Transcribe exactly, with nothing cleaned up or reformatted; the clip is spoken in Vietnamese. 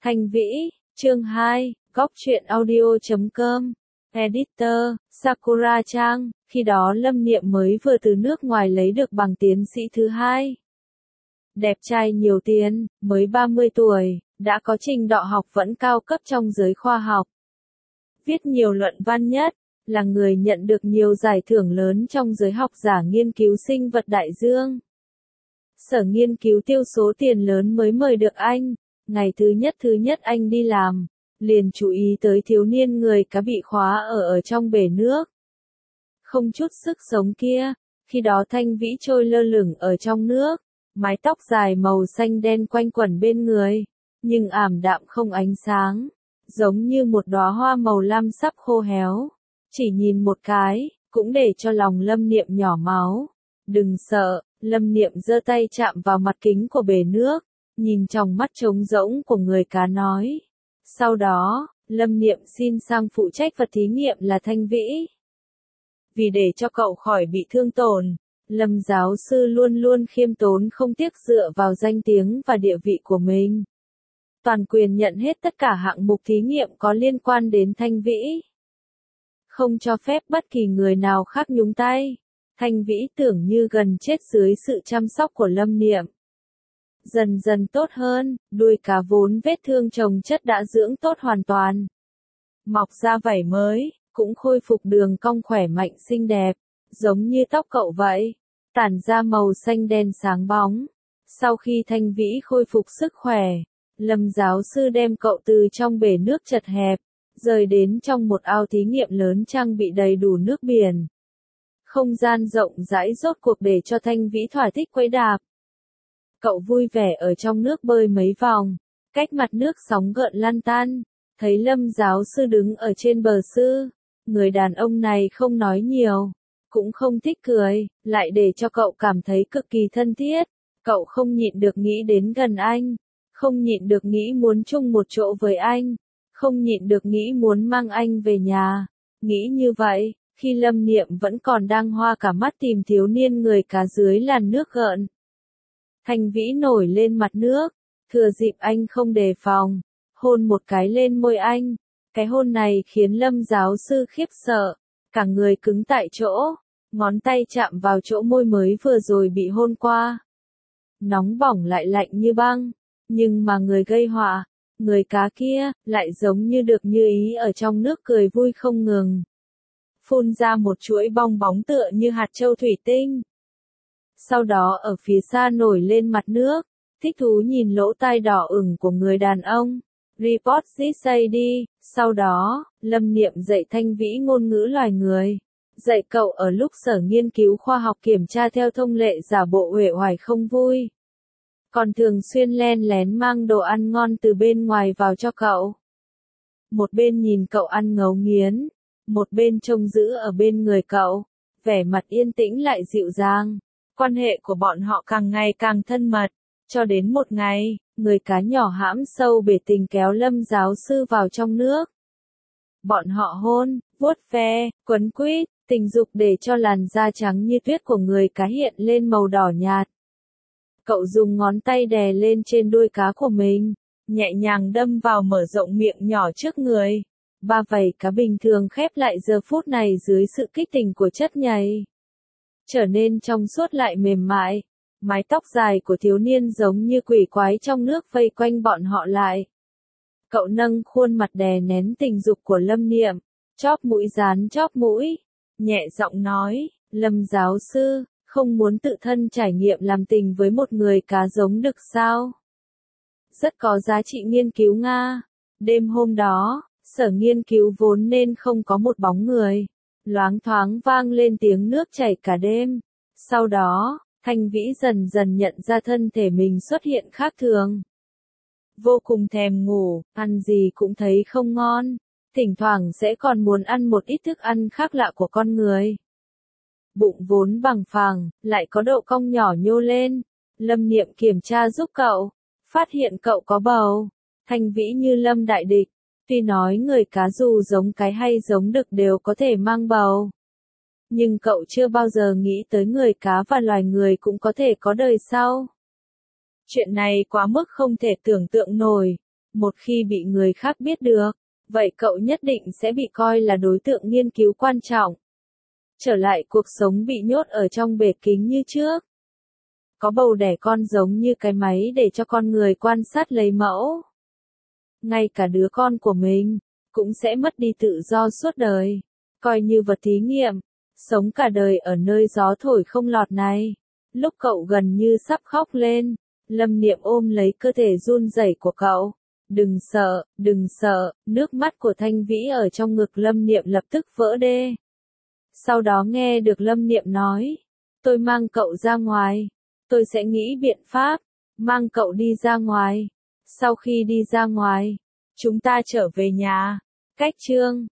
Thanh Vĩ, chương hai, góc truyện audio chấm com, Editor, Sakura Trang, khi đó Lâm Niệm mới vừa từ nước ngoài lấy được bằng tiến sĩ thứ hai. Đẹp trai nhiều tiền, mới ba mươi tuổi, đã có trình độ học vấn cao cấp trong giới khoa học. Viết nhiều luận văn nhất, là người nhận được nhiều giải thưởng lớn trong giới học giả nghiên cứu sinh vật đại dương. Sở nghiên cứu tiêu số tiền lớn mới mời được anh, ngày thứ nhất thứ nhất anh đi làm, liền chú ý tới thiếu niên người cá bị khóa ở ở trong bể nước. Không chút sức sống kia, khi đó Thanh Vĩ trôi lơ lửng ở trong nước, mái tóc dài màu xanh đen quanh quẩn bên người, nhưng ảm đạm không ánh sáng, giống như một đóa hoa màu lam sắp khô héo. Chỉ nhìn một cái, cũng để cho lòng Lâm Niệm nhỏ máu. Đừng sợ, Lâm Niệm giơ tay chạm vào mặt kính của bể nước, nhìn trong mắt trống rỗng của người cá nói. Sau đó, Lâm Niệm xin sang phụ trách vật thí nghiệm là Thanh Vĩ. Vì để cho cậu khỏi bị thương tổn, Lâm giáo sư luôn luôn khiêm tốn không tiếc dựa vào danh tiếng và địa vị của mình. Toàn quyền nhận hết tất cả hạng mục thí nghiệm có liên quan đến Thanh Vĩ. Không cho phép bất kỳ người nào khác nhúng tay. Thanh Vĩ tưởng như gần chết dưới sự chăm sóc của Lâm Niệm. Dần dần tốt hơn, đuôi cá vốn vết thương chồng chất đã dưỡng tốt hoàn toàn. Mọc ra vảy mới, cũng khôi phục đường cong khỏe mạnh xinh đẹp, giống như tóc cậu vậy, tản ra màu xanh đen sáng bóng. Sau khi Thanh Vĩ khôi phục sức khỏe, Lâm giáo sư đem cậu từ trong bể nước chật hẹp, rời đến trong một ao thí nghiệm lớn trang bị đầy đủ nước biển. Không gian rộng rãi rốt cuộc để cho Thanh Vĩ thỏa thích quẫy đạp. Cậu vui vẻ ở trong nước bơi mấy vòng, cách mặt nước sóng gợn lăn tăn, thấy Lâm giáo sư đứng ở trên bờ sư. Người đàn ông này không nói nhiều, cũng không thích cười, lại để cho cậu cảm thấy cực kỳ thân thiết. Cậu không nhịn được nghĩ đến gần anh, không nhịn được nghĩ muốn chung một chỗ với anh, không nhịn được nghĩ muốn mang anh về nhà. Nghĩ như vậy, khi Lâm Niệm vẫn còn đang hoa cả mắt tìm thiếu niên người cá dưới làn nước gợn. Thanh Vĩ nổi lên mặt nước, thừa dịp anh không đề phòng, hôn một cái lên môi anh. Cái hôn này khiến Lâm giáo sư khiếp sợ, cả người cứng tại chỗ, ngón tay chạm vào chỗ môi mới vừa rồi bị hôn qua. Nóng bỏng lại lạnh như băng, nhưng mà người gây họa, người cá kia, lại giống như được như ý ở trong nước cười vui không ngừng. Phun ra một chuỗi bong bóng tựa như hạt châu thủy tinh. Sau đó ở phía xa nổi lên mặt nước, thích thú nhìn lỗ tai đỏ ửng của người đàn ông. Report this say đi, sau đó, Lâm Niệm dạy Thanh Vĩ ngôn ngữ loài người. Dạy cậu ở lúc sở nghiên cứu khoa học kiểm tra theo thông lệ giả bộ uể oải không vui. Còn thường xuyên len lén mang đồ ăn ngon từ bên ngoài vào cho cậu. Một bên nhìn cậu ăn ngấu nghiến, một bên trông giữ ở bên người cậu, vẻ mặt yên tĩnh lại dịu dàng. Quan hệ của bọn họ càng ngày càng thân mật, cho đến một ngày, người cá nhỏ hãm sâu bể tình kéo Lâm giáo sư vào trong nước. Bọn họ hôn, vuốt ve, quấn quýt, tình dục để cho làn da trắng như tuyết của người cá hiện lên màu đỏ nhạt. Cậu dùng ngón tay đè lên trên đuôi cá của mình, nhẹ nhàng đâm vào mở rộng miệng nhỏ trước người. Ba vảy cá bình thường khép lại giờ phút này dưới sự kích tình của chất nhầy, trở nên trong suốt lại mềm mại. Mái tóc dài của thiếu niên giống như quỷ quái trong nước vây quanh bọn họ lại. Cậu nâng khuôn mặt đè nén tình dục của Lâm Niệm, chóp mũi dán chóp mũi, nhẹ giọng nói, Lâm giáo sư, không muốn tự thân trải nghiệm làm tình với một người cá giống đực sao? Rất có giá trị nghiên cứu Nga. Đêm hôm đó, sở nghiên cứu vốn nên không có một bóng người. Loáng thoáng vang lên tiếng nước chảy cả đêm. Sau đó, Thanh Vĩ dần dần nhận ra thân thể mình xuất hiện khác thường. Vô cùng thèm ngủ, ăn gì cũng thấy không ngon, thỉnh thoảng sẽ còn muốn ăn một ít thức ăn khác lạ của con người. Bụng vốn bằng phẳng, lại có độ cong nhỏ nhô lên. Lâm Niệm kiểm tra giúp cậu, phát hiện cậu có bầu. Thanh Vĩ như Lâm đại địch, tuy nói người cá dù giống cái hay giống đực đều có thể mang bầu. Nhưng cậu chưa bao giờ nghĩ tới người cá và loài người cũng có thể có đời sau. Chuyện này quá mức không thể tưởng tượng nổi. Một khi bị người khác biết được, vậy cậu nhất định sẽ bị coi là đối tượng nghiên cứu quan trọng. Trở lại cuộc sống bị nhốt ở trong bể kính như trước. Có bầu đẻ con giống như cái máy để cho con người quan sát lấy mẫu. Ngay cả đứa con của mình, cũng sẽ mất đi tự do suốt đời. Coi như vật thí nghiệm, sống cả đời ở nơi gió thổi không lọt này. Lúc cậu gần như sắp khóc lên, Lâm Niệm ôm lấy cơ thể run rẩy của cậu. Đừng sợ, đừng sợ, nước mắt của Thanh Vĩ ở trong ngực Lâm Niệm lập tức vỡ đê. Sau đó nghe được Lâm Niệm nói, tôi mang cậu ra ngoài, tôi sẽ nghĩ biện pháp, mang cậu đi ra ngoài. Sau khi đi ra ngoài, chúng ta trở về nhà. Cách chương